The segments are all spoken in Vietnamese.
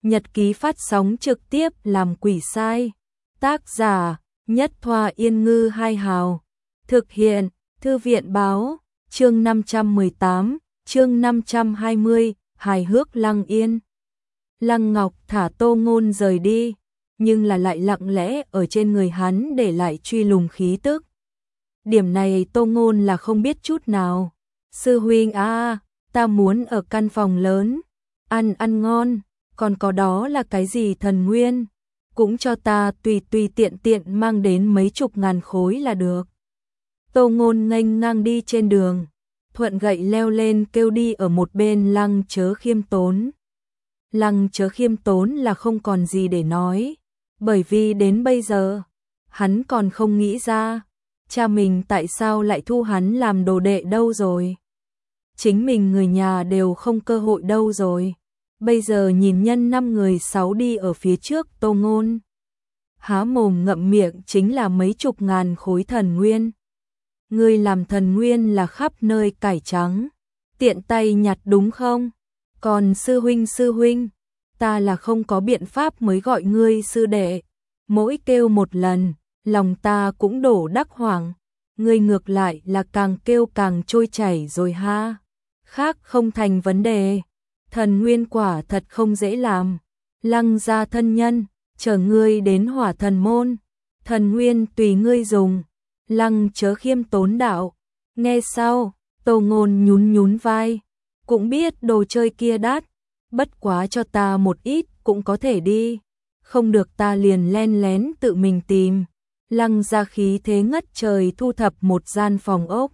Nhật ký phát sóng trực tiếp làm quỷ sai. Tác giả Nhất Thoa Yên Ngư Hai Hào. Thực hiện Thư viện Báo. Chương 518, chương 520, hài hước Lăng Yên. Lăng Ngọc thả Tô Ngôn rời đi, nhưng là lại lặng lẽ ở trên người hắn để lại truy lùng khí tức. Điểm này Tô Ngôn là không biết chút nào. Sư huynh ta muốn ở căn phòng lớn, ăn ngon, còn có đó là cái gì thần nguyên, cũng cho ta tùy tiện mang đến mấy chục ngàn khối là được. Tô Ngôn nghênh ngang đi trên đường, thuận gậy leo lên kêu đi ở một bên Lăng Chớ Khiêm Tốn. Lăng Chớ Khiêm Tốn là không còn gì để nói, bởi vì đến bây giờ, hắn còn không nghĩ ra, cha mình tại sao lại thu hắn làm đồ đệ đâu rồi. Chính mình người nhà đều không cơ hội đâu rồi. Bây giờ nhìn nhân 5 người 6 đi ở phía trước Tô Ngôn. Há mồm ngậm miệng chính là mấy chục ngàn khối thần nguyên. Ngươi làm thần nguyên là khắp nơi cải trắng, tiện tay nhặt đúng không? Còn sư huynh, ta là không có biện pháp mới gọi ngươi sư đệ. Mỗi kêu một lần, lòng ta cũng đổ đắc hoảng. Ngươi ngược lại là càng kêu càng trôi chảy rồi ha. Khác không thành vấn đề. Thần nguyên quả thật không dễ làm. Lăng gia thân nhân, chờ ngươi đến Hỏa Thần môn. Thần nguyên tùy ngươi dùng. Lăng Chớ Khiêm Tốn đạo. Nghe sau, Tô Ngôn nhún vai. Cũng biết đồ chơi kia đắt, bất quá cho ta một ít cũng có thể đi. Không được ta liền len lén tự mình tìm. Lăng gia khí thế ngất trời thu thập một gian phòng ốc.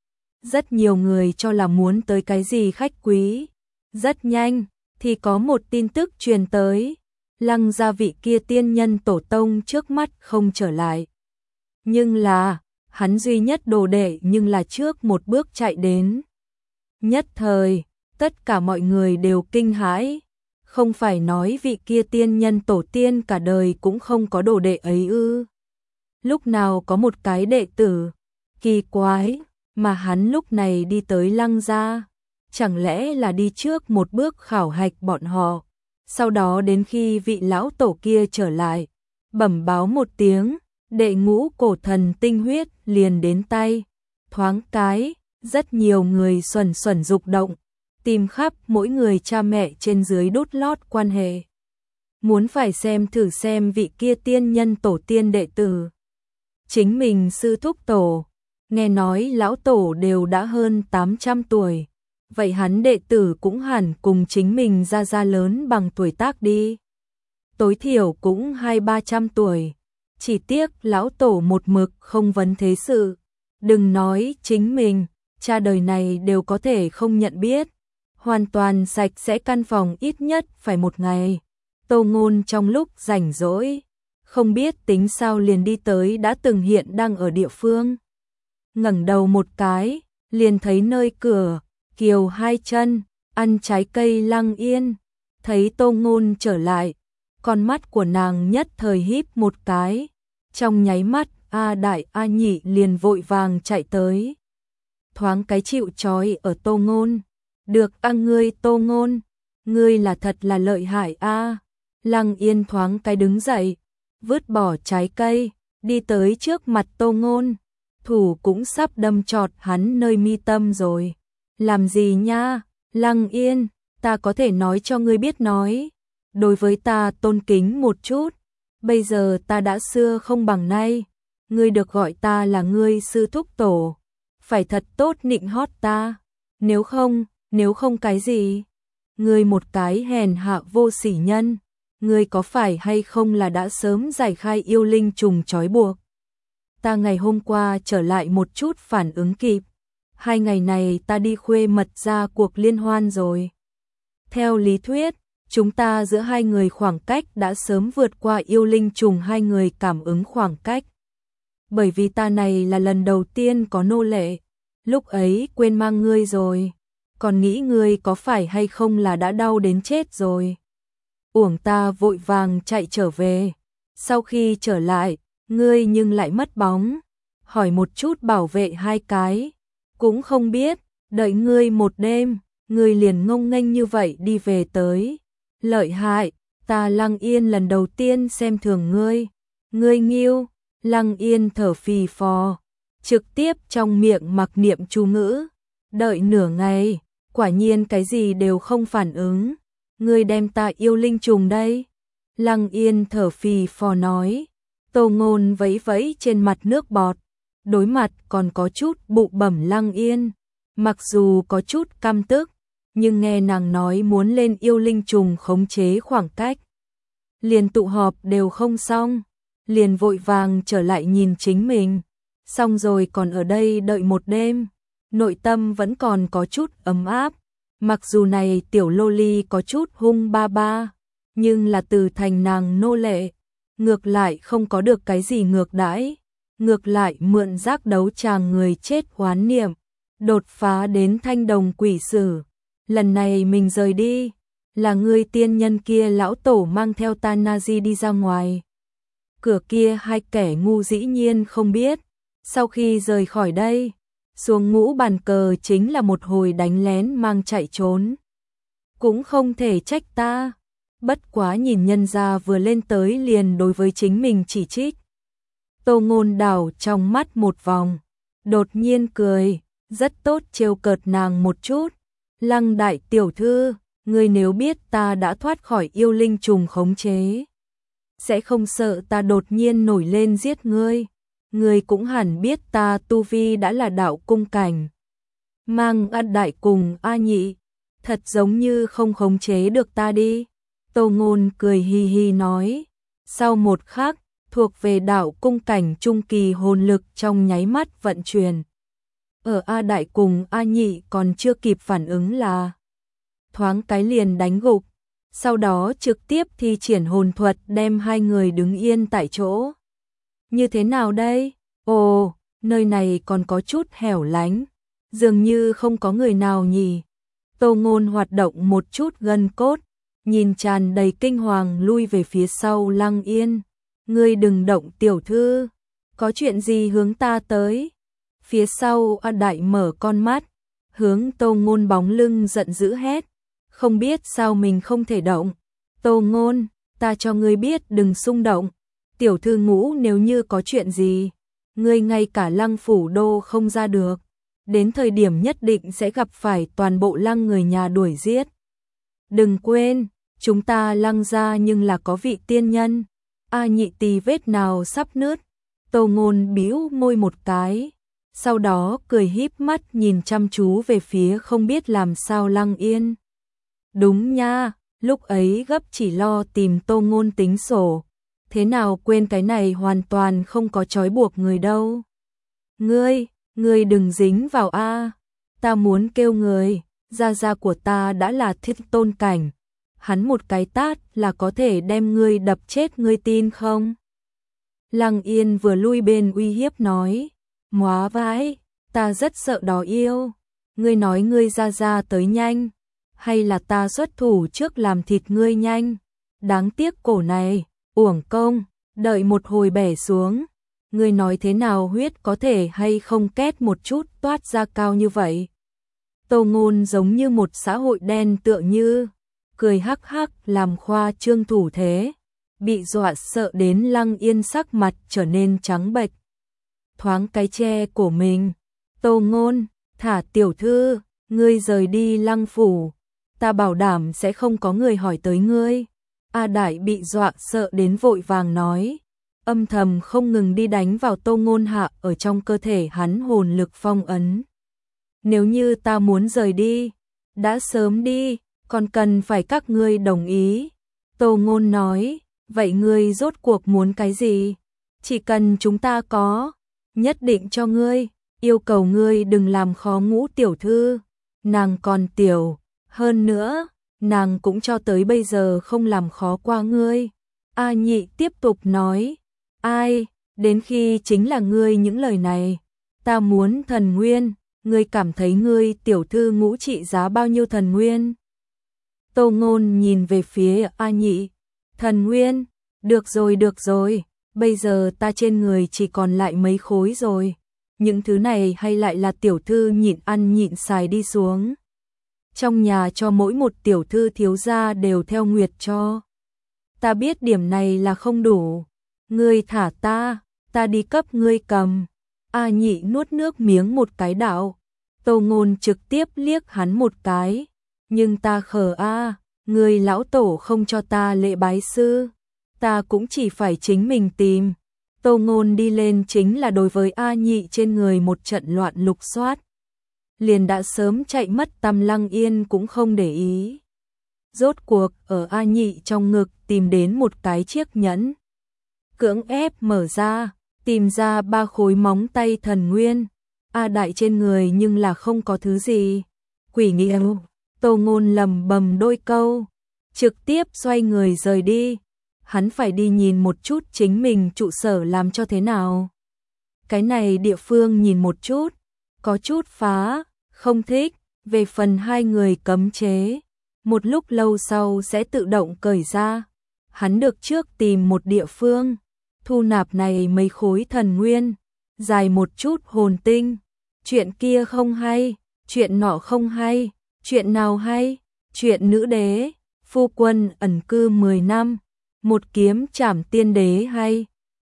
Rất nhiều người cho là muốn tới cái gì khách quý. Rất nhanh, thì có một tin tức truyền tới. Lăng gia vị kia tiên nhân tổ tông trước mắt không trở lại. Nhưng là, hắn duy nhất đồ đệ nhưng là trước một bước chạy đến. Nhất thời, tất cả mọi người đều kinh hãi. Không phải nói vị kia tiên nhân tổ tiên cả đời cũng không có đồ đệ ấy ư. Lúc nào có một cái đệ tử, kỳ quái, mà hắn lúc này đi tới Lăng gia. Chẳng lẽ là đi trước một bước khảo hạch bọn họ, sau đó đến khi vị lão tổ kia trở lại, bẩm báo một tiếng, đệ ngũ cổ thần tinh huyết liền đến tay. Thoáng cái, rất nhiều người xuẩn dục động, tìm khắp mỗi người cha mẹ trên dưới đút lót quan hệ. Muốn phải thử xem vị kia tiên nhân tổ tiên đệ tử. Chính mình sư thúc tổ, nghe nói lão tổ đều đã hơn 800 tuổi. Vậy hắn đệ tử cũng hẳn cùng chính mình ra lớn bằng tuổi tác đi. Tối thiểu cũng 200-300 tuổi. Chỉ tiếc lão tổ một mực không vấn thế sự. Đừng nói chính mình, cha đời này đều có thể không nhận biết. Hoàn toàn sạch sẽ căn phòng ít nhất phải một ngày. Tô Ngôn trong lúc rảnh rỗi, không biết tính sao liền đi tới đã từng hiện đang ở địa phương. Ngẩng đầu một cái, liền thấy nơi cửa, kiều hai chân, ăn trái cây Lăng Yên. Thấy Tô Ngôn trở lại, con mắt của nàng nhất thời híp một cái. Trong nháy mắt, A Đại A Nhị liền vội vàng chạy tới. Thoáng cái chịu trói ở Tô Ngôn. Được ngươi Tô Ngôn, ngươi là thật là lợi hại a. Lăng Yên thoáng cái đứng dậy, vứt bỏ trái cây, đi tới trước mặt Tô Ngôn. Thủ cũng sắp đâm chọt hắn nơi mi tâm rồi. Làm gì nha, Lăng Yên, ta có thể nói cho ngươi biết nói. Đối với ta tôn kính một chút, bây giờ ta đã xưa không bằng nay. Ngươi được gọi ta là ngươi sư thúc tổ, phải thật tốt nịnh hót ta. Nếu không cái gì? Ngươi một cái hèn hạ vô sỉ nhân, ngươi có phải hay không là đã sớm giải khai yêu linh trùng trói buộc? Ta ngày hôm qua trở lại một chút phản ứng kịp. 2 ngày này ta đi khuê mật ra cuộc liên hoan rồi. Theo lý thuyết, chúng ta giữa hai người khoảng cách đã sớm vượt qua yêu linh trùng hai người cảm ứng khoảng cách. Bởi vì ta này là lần đầu tiên có nô lệ, lúc ấy quên mang ngươi rồi. Còn nghĩ ngươi có phải hay không là đã đau đến chết rồi. Uổng ta vội vàng chạy trở về. Sau khi trở lại, ngươi nhưng lại mất bóng. Hỏi một chút bảo vệ 2 cái. Cũng không biết, đợi ngươi một đêm, ngươi liền ngông nghênh như vậy đi về tới. Lợi hại, ta Lăng Yên lần đầu tiên xem thường ngươi. Ngươi nghiêu, Lăng Yên thở phì phò, trực tiếp trong miệng mặc niệm chú ngữ, đợi nửa ngày, quả nhiên cái gì đều không phản ứng. Ngươi đem ta yêu linh trùng đây. Lăng Yên thở phì phò nói. Tô Ngôn vẫy vẫy trên mặt nước bọt, đối mặt còn có chút bụ bẩm Lăng Yên. Mặc dù có chút căm tức, nhưng nghe nàng nói muốn lên yêu linh trùng khống chế khoảng cách, liền tụ họp đều không xong, liền vội vàng trở lại nhìn chính mình. Xong rồi còn ở đây đợi một đêm, nội tâm vẫn còn có chút ấm áp. Mặc dù này tiểu lô ly có chút hung ba ba, nhưng là từ thành nàng nô lệ, ngược lại không có được cái gì ngược đãi, ngược lại mượn giác đấu chàng người chết oán niệm, đột phá đến thanh đồng quỷ sử. Lần này mình rời đi, là người tiên nhân kia lão tổ mang theo ta Nazi đi ra ngoài. Cửa kia hai kẻ ngu dĩ nhiên không biết, sau khi rời khỏi đây, xuống ngũ bàn cờ chính là một hồi đánh lén mang chạy trốn. Cũng không thể trách ta, bất quá nhìn nhân gia vừa lên tới liền đối với chính mình chỉ trích. Tô Ngôn đảo trong mắt một vòng, đột nhiên cười, rất tốt trêu cợt nàng một chút. Lăng đại tiểu thư, ngươi nếu biết ta đã thoát khỏi yêu linh trùng khống chế, sẽ không sợ ta đột nhiên nổi lên giết ngươi. Ngươi cũng hẳn biết ta tu vi đã là đạo cung cảnh. Mang A đại cùng A nhị, thật giống như không khống chế được ta đi. Tô Ngôn cười hi hi nói. Sau một khắc, thuộc về đạo cung cảnh trung kỳ hồn lực trong nháy mắt vận chuyển. Ở A đại cùng A nhị còn chưa kịp phản ứng là thoáng cái liền đánh gục, sau đó trực tiếp thi triển hồn thuật đem hai người đứng yên tại chỗ. Như thế nào đây? Ồ, nơi này còn có chút hẻo lánh, dường như không có người nào nhỉ. Tô Ngôn hoạt động một chút gân cốt, nhìn tràn đầy kinh hoàng lui về phía sau Lăng Yên. Ngươi đừng động tiểu thư, có chuyện gì hướng ta tới? Phía sau A đại mở con mắt, hướng Tô Ngôn bóng lưng giận dữ hét. Không biết sao mình không thể động. Tô Ngôn, ta cho ngươi biết đừng xung động. Tiểu thư ngũ nếu như có chuyện gì, ngươi ngay cả Lăng phủ đô không ra được. Đến thời điểm nhất định sẽ gặp phải toàn bộ Lăng người nhà đuổi giết. Đừng quên, chúng ta Lăng gia nhưng là có vị tiên nhân. A nhị tì vết nào sắp nứt. Tô Ngôn bĩu môi một cái, sau đó cười híp mắt nhìn chăm chú về phía không biết làm sao Lăng Yên. Đúng nha, lúc ấy gấp chỉ lo tìm Tô Ngôn tính sổ, thế nào quên cái này hoàn toàn không có trói buộc người đâu. Ngươi đừng dính vào a, ta muốn kêu người, gia của ta đã là thiết tôn cảnh, hắn một cái tát là có thể đem ngươi đập chết, ngươi tin không? Lăng Yên vừa lui bên uy hiếp nói, móa vãi, ta rất sợ đó yêu, ngươi nói ngươi gia tới nhanh, hay là ta xuất thủ trước làm thịt ngươi nhanh? Đáng tiếc cổ này, uổng công, đợi một hồi bẻ xuống. Ngươi nói thế nào huyết có thể hay không két một chút toát ra cao như vậy? Tô Ngôn giống như một xã hội đen tựa như, cười hắc hắc làm khoa trương thủ thế, bị dọa sợ đến Lăng Yên sắc mặt trở nên trắng bệch. Thoáng cái che cổ mình. Tô Ngôn, thả tiểu thư, ngươi rời đi Lăng phủ, ta bảo đảm sẽ không có người hỏi tới ngươi. A đại bị dọa sợ đến vội vàng nói, âm thầm không ngừng đi đánh vào Tô Ngôn hạ ở trong cơ thể hắn hồn lực phong ấn. Nếu như ta muốn rời đi, đã sớm đi, còn cần phải các ngươi đồng ý. Tô Ngôn nói, vậy ngươi rốt cuộc muốn cái gì? Chỉ cần chúng ta có, nhất định cho ngươi, yêu cầu ngươi đừng làm khó Ngũ tiểu thư, nàng còn tiểu, hơn nữa, nàng cũng cho tới bây giờ không làm khó qua ngươi. A nhị tiếp tục nói, ai, đến khi chính là ngươi những lời này, ta muốn thần nguyên, ngươi cảm thấy ngươi tiểu thư Ngũ trị giá bao nhiêu thần nguyên? Tô Ngôn nhìn về phía A nhị, thần nguyên, được rồi, bây giờ ta trên người chỉ còn lại mấy khối rồi, những thứ này hay lại là tiểu thư nhịn ăn nhịn xài đi xuống. Trong nhà cho mỗi một tiểu thư thiếu gia đều theo nguyệt cho. ta biết điểm này là không đủ. Ngươi thả ta đi cấp ngươi cầm. A Nhị nuốt nước miếng một cái đạo. Tô Ngôn trực tiếp liếc hắn một cái. Nhưng ta khờ a, ngươi lão tổ không cho ta lễ bái sư. Ta cũng chỉ phải chính mình tìm. Tô Ngôn đi lên chính là đối với A Nhị trên người một trận loạn lục soát. Liền đã sớm chạy mất Tam Lăng Yên cũng không để ý. Rốt cuộc ở A Nhị trong ngực tìm đến một cái chiếc nhẫn. Cưỡng ép mở ra, tìm ra 3 khối móng tay thần nguyên. A Đại trên người nhưng là không có thứ gì. Quỷ nghiêu, Tô Ngôn lầm bầm đôi câu, trực tiếp xoay người rời đi. Hắn phải đi nhìn một chút chính mình trụ sở làm cho thế nào. Cái này địa phương nhìn một chút, có chút phá, không thích. Về phần 2 người cấm chế, một lúc lâu sau sẽ tự động cởi ra. Hắn được trước tìm một địa phương, thu nạp này mấy khối thần nguyên, dài một chút hồn tinh. Chuyện kia không hay, chuyện nọ không hay, chuyện nào hay? Chuyện nữ đế, phu quân ẩn cư 10 năm, một kiếm trảm tiên đế hay?